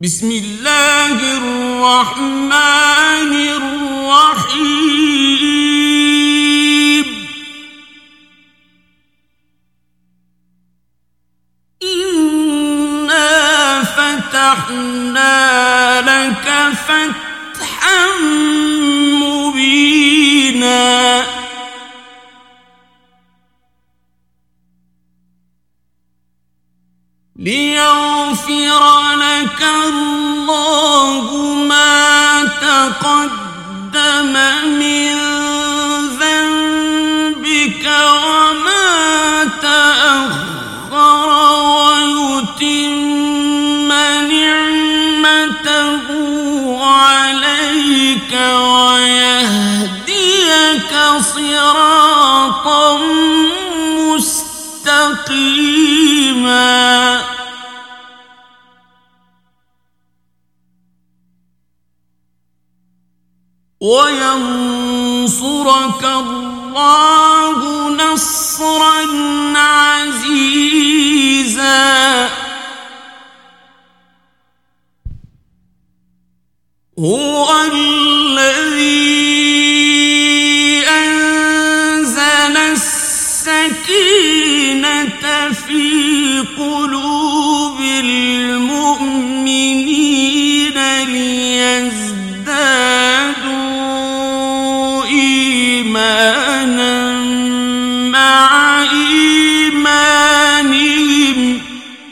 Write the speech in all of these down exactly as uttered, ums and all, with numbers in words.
بسم الله الرحمن الرحيم. إنا فتحنا لك فتحا مبينا ليغفر لك الله ما تقدم من ذنبك وما تأخر ويتم نعمته عليك ويهديك صراطا مستقيما وينصرك الله نصرا عزيزا. هو الذي أنزل السكينة في قلوب المؤمنين ليزدادوا إيمانا مع إيمانهم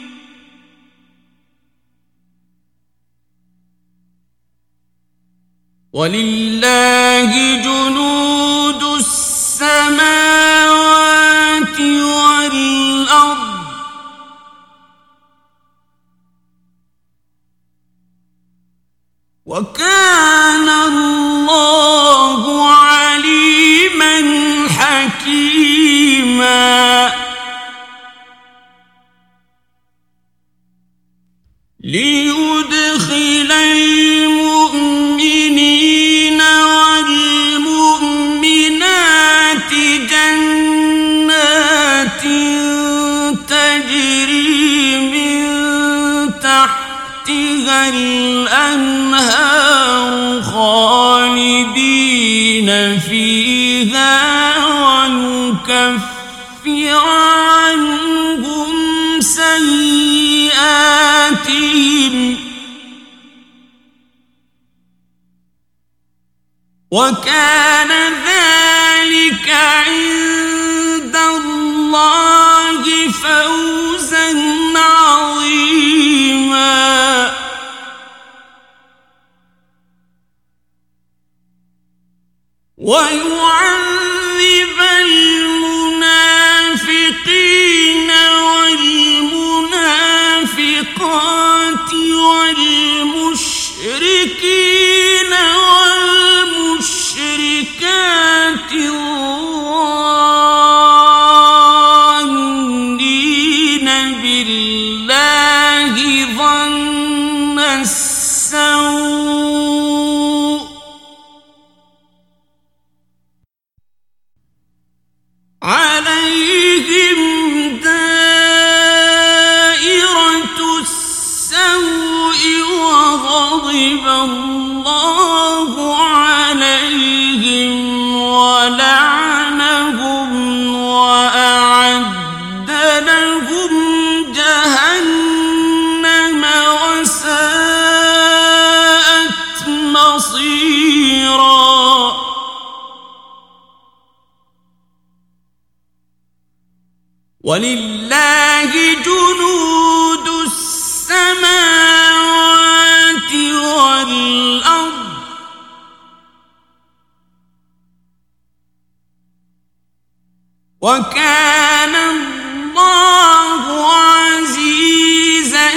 ولله جنود السماوات والأرض وكان الله عليما حكيما. ليدخل المؤمنين والمؤمنات جنات تجري من تحتها الأنهار خالدين فيها ويكفر عنهم سيئاتهم وكان ذلك عند الله فوزا عظيما. ويعذب المنافقين والمنافقات والمشركين والمشركات الظانين بالله ظن السوء عليهم دائرة السوء وغضب الله عليهم ولعنهم وأعد لهم جهنم وساءت مصيرا. ولله جنود السماوات والأرض وكان الله عزيزا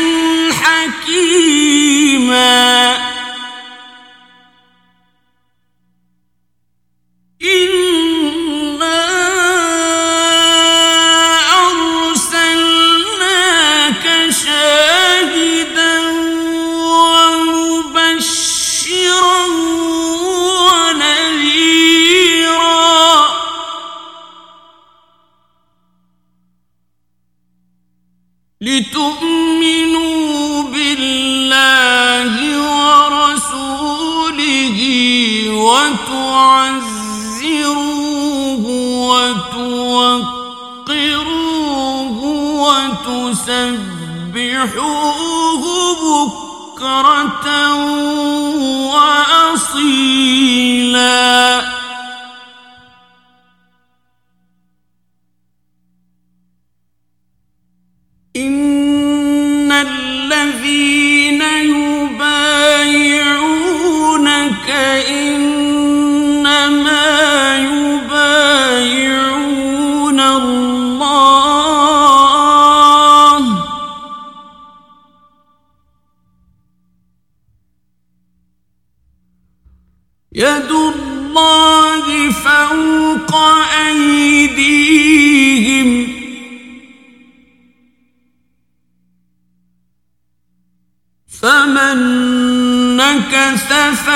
حكيما. وتعزروه وتوقروه وتسبحوه بكرة وأصيلا إن الذين يبايعونك إنما يبايعون الله يد الله فوق أيديهم فمن نكث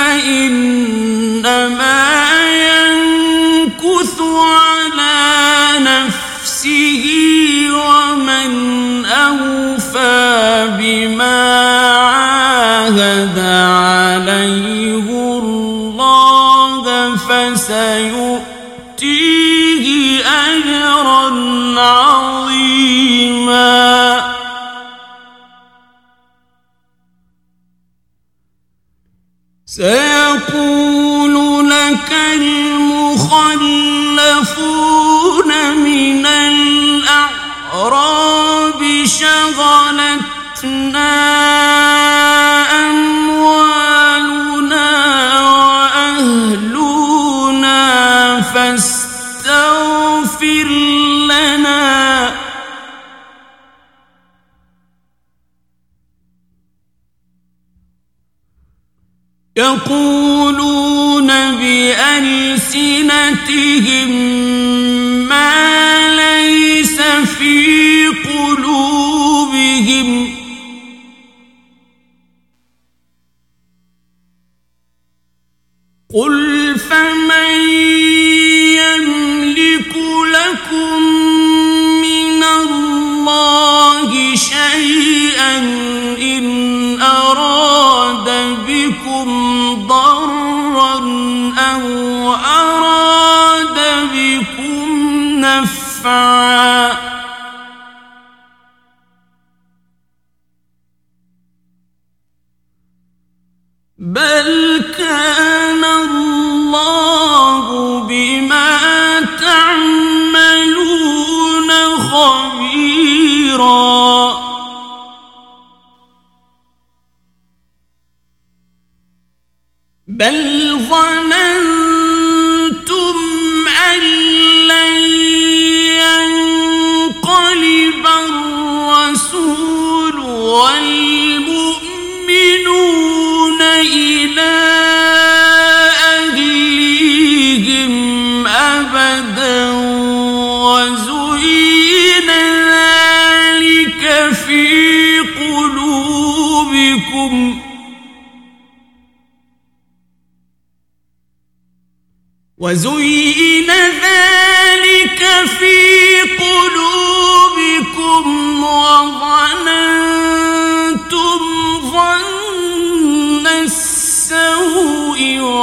فإنما ينكث على نفسه ومن أوفى بما عاهد عليه الله فسيؤتيه أجرا عظيما سيقول لك المخلفون من الأعراب شغلتنا أموالنا وأهلنا فاستغفر لنا يقولون بألسنتهم ما ليس في قلوبهم قل فمن يملك لكم من الله شيئا إن أراد بكم ضرا أو أراد بكم نفعا بل كان الله بما تعملون خبيرا بل ظننتم أن لن ينقلب الرسول والمؤمنون إلى أهليهم أبدا وزين ذلك في قلوبكم وزين ذلك في قلوبكم وظننتم ظن السوء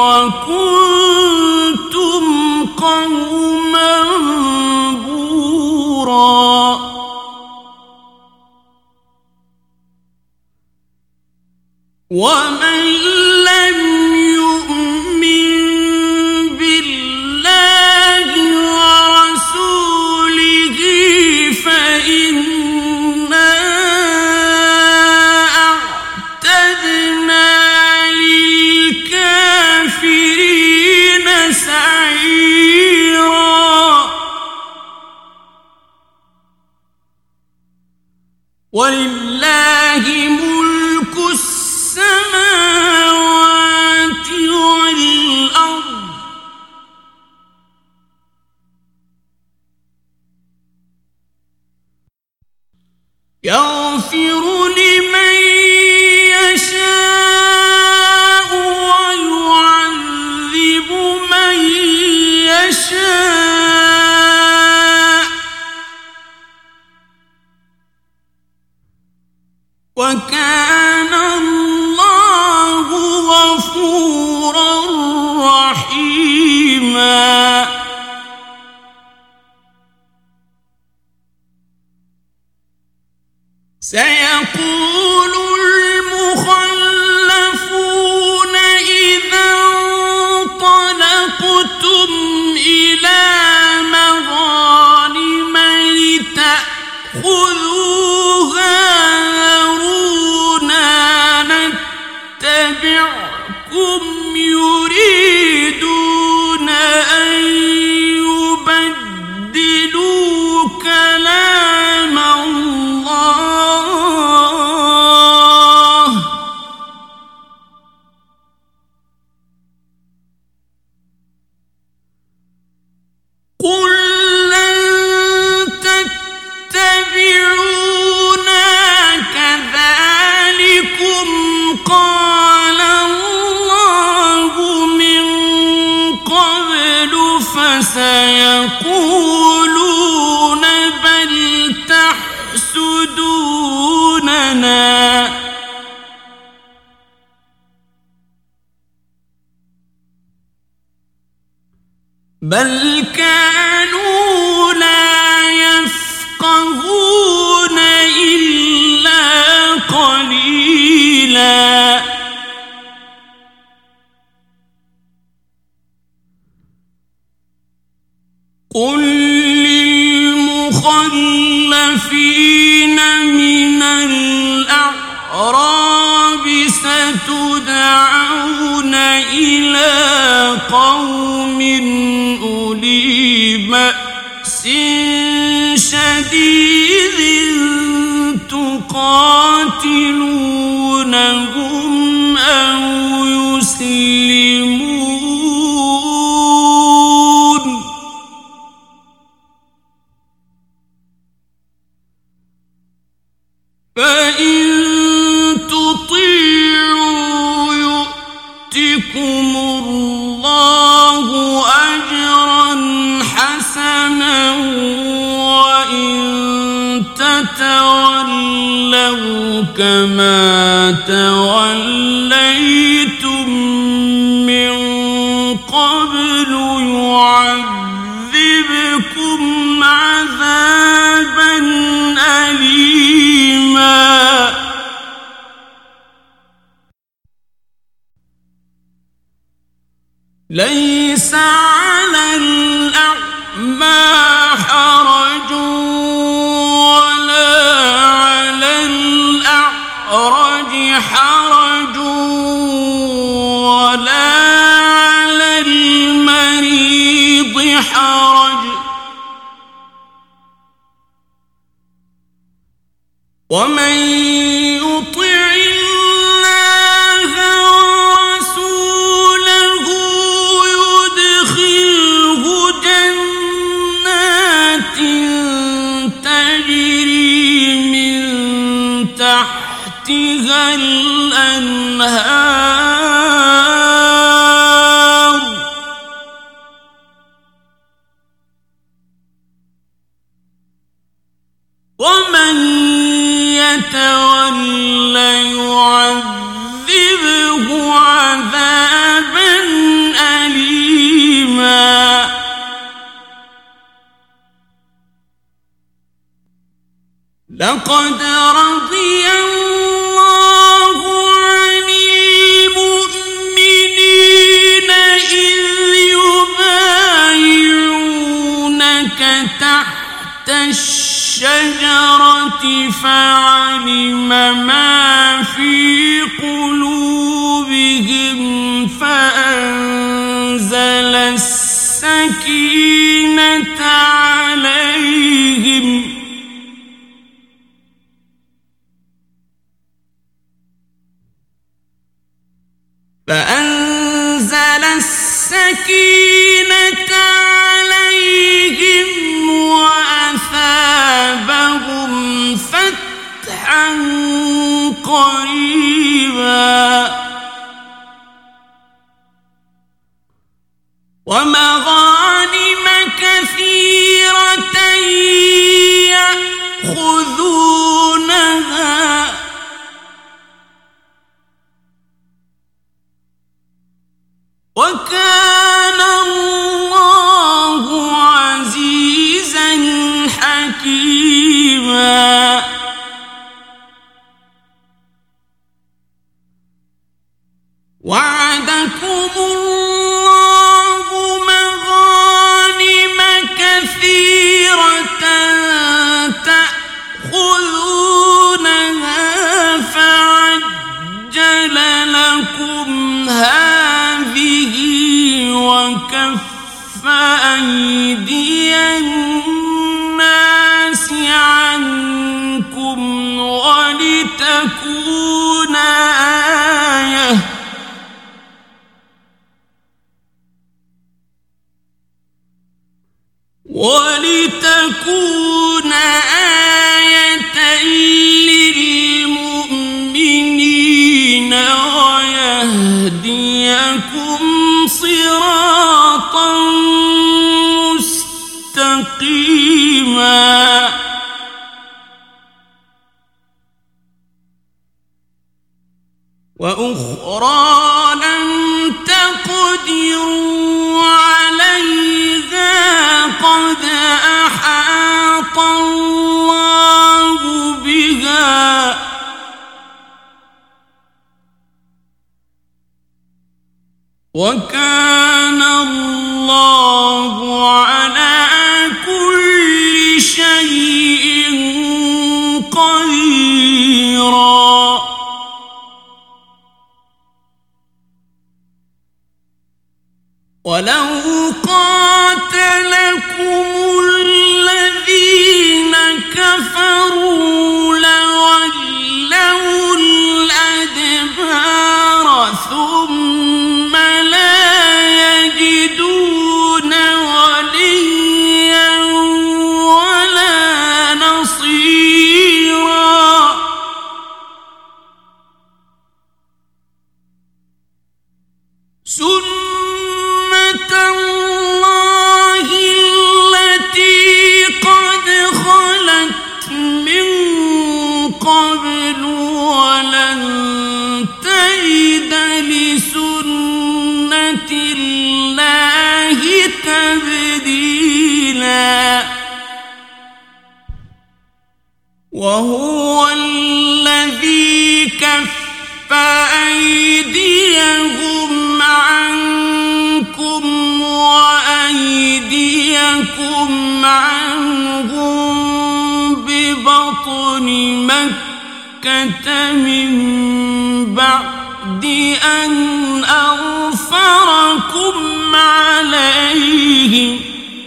وكنتم قوما بورا ومن لم يؤمن بالله ورسوله فإنا أعتدنا للكافرين سعيرا ولله ملك السماوات والأرض يغفر لمن يشاء ويعذب من يشاء يتبعكم يريدون أن يبدلوا كلام الله قل لن تتبعونا كذلكم قال الله من قبل فسيقولون بل تحسدوننا بل كانوا لا يفقهون إلا قليلا قل للمخلفين من الأعراب ستدعون إلى قوم أولي بأس شديد تقاتلونهم أو يسلمون فإن تطيعوا يؤتكم الله أجرا حسنا وإن تتولوا كما توليتم من قبل يعذبكم عذابا أليما ليس على الأعمى حرج ولا على الأعرج حرج ولا على المريض حرج ومن يطع الله ورسوله يدخله جنات تجري من تحتها الأنهار ومن يتولى يعذبه عذابا أليما لقد رضي الله عن المؤمنين إذ يبايعونك تحت الشجرة فعلم ما في قلوبهم فأنزل السكينة عليهم فأنزل السكينة عليهم وأثابهم فتحا قريبا ومغانم كثيرة يأخذونها وكان الله عزيزا حكيما وعدكم الله مغانم كثيرة تأخذونها فعجل لكم هذه وكف أيدي الناس عنكم ولتكون آية ولتكون آية للمؤمنين ويهديكم صراطا مستقيما وأخرى لم تقدروا عليها قد أحاط الله بها وكان الله على كل شيء قديرا ولو قاتلكم الذين كفروا لولوا الأدبار ثم لا يجدون وليا ولا نصيرا سنة الله التي قد خلت من قبل ولن تجد لسنة الله تبديلا وهو الذي كف أيديهم عنكم وأيديكم عنهم ببطن مكة من بعد أن أظفركم عليهم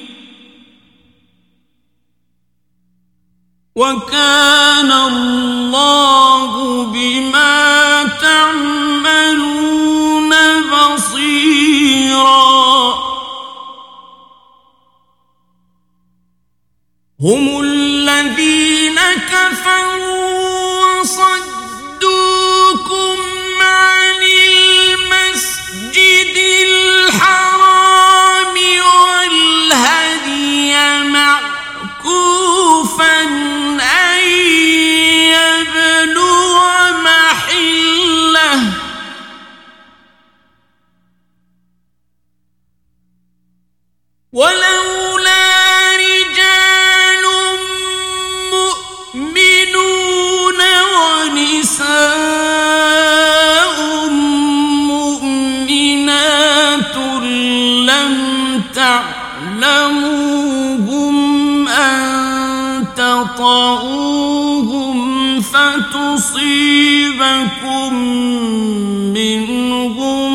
وكان الله بما تعملون بصيرا هم الذين كفروا وصدوكم عن المسجد الحرام والهدي معكوفا أن يبلغ محله ولولا رجال مؤمنون ونساء مؤمنات لم تعلموهم أن تطؤوهم فتصيبكم منهم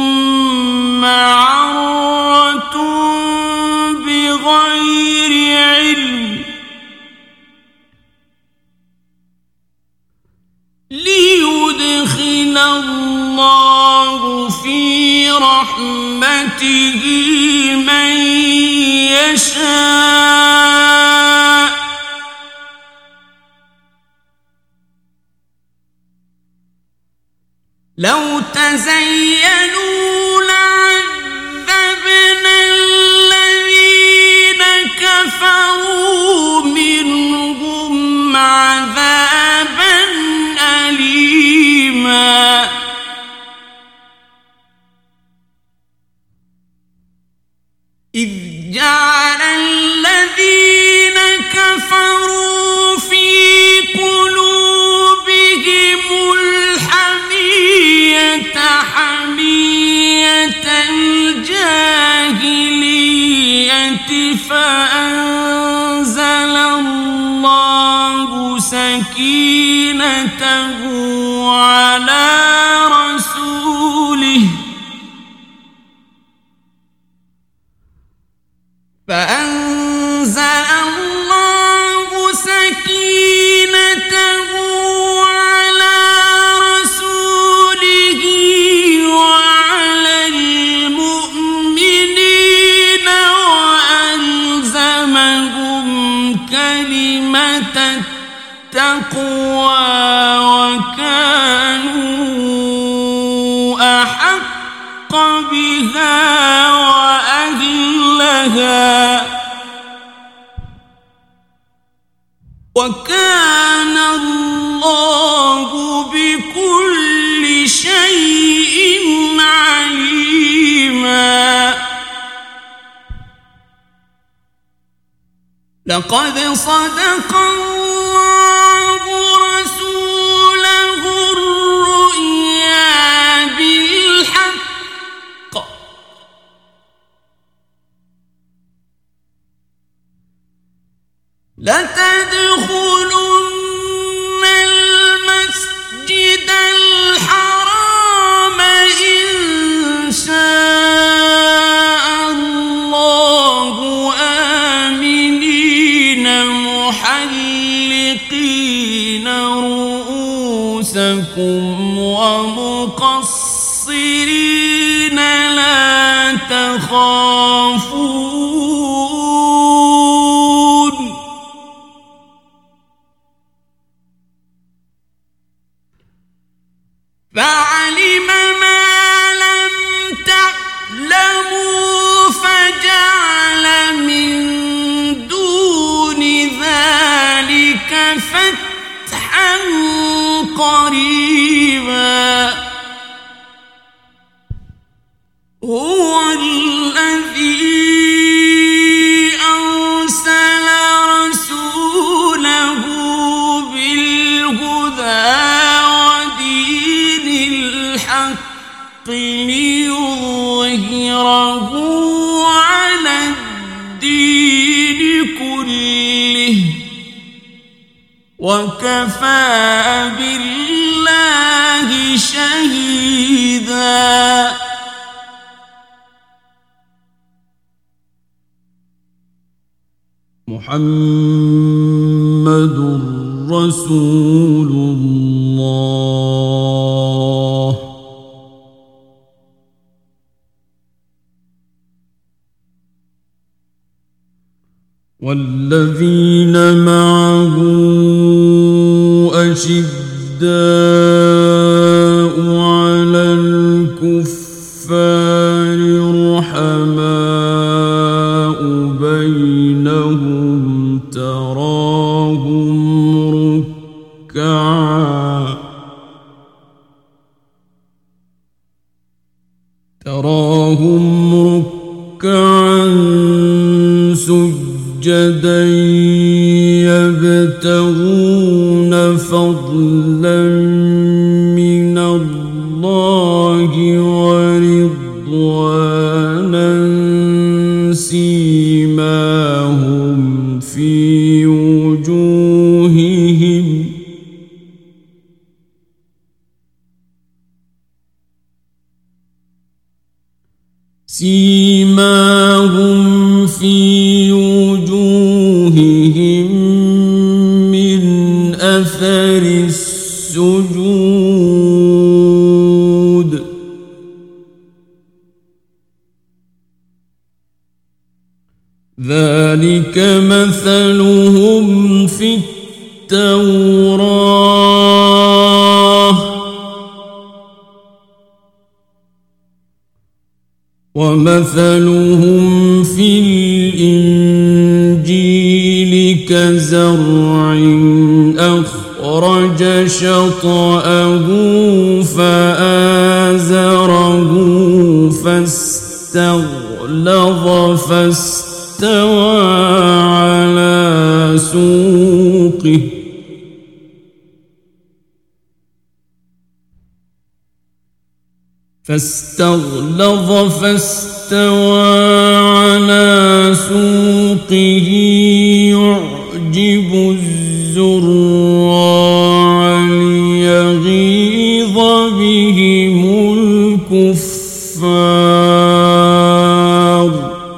معرة بغير علم ليدخل الله في رحمته من يشاء لو تزينوا لعذبنا الذين كفروا منهم عذابا أليما إذ جعل الذين كفروا في قلوبهم الحمية حمية الجاهلية فأنزل الله سكينته على رسوله بها وأهلها وكان الله بكل شيء عليما. لقد صدق الله رسوله الرؤيا بالحق لتدخلن المسجد الحرام إن شاء الله آمنين محلقين رؤوسكم ومقصرين لا تخافون فعلم ما لم تعلموا فجعل من دون ذلك فتحا قريبا. هو الذي أرسل رسوله بالهدى ودين الحق ليظهره على الدين كله وكفى بالله شهيدا. محمد رسول الله والذين معه أشداء على الكفار رحماء بينهم تراهم ركعا تراهم ركعا سجدا يبتغون فضلا من الله ورضوانا سيماهم في وجوههم سيماهم في وجوههم من أثر السجود ذلك مثلهم في التوراة ومثلهم في الإنجيل كزرع أخرج شطأه فآزره فاستغلظ فاستوى على سوقه فاستغلظ فاستوى على سوقه يعجب الزراع ليغيظ بهم الكفار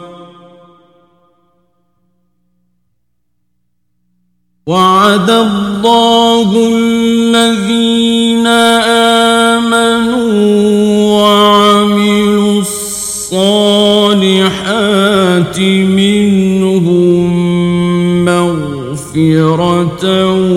وعد الله الذين آمنوا وعملوا الصالحات منهم مغفرة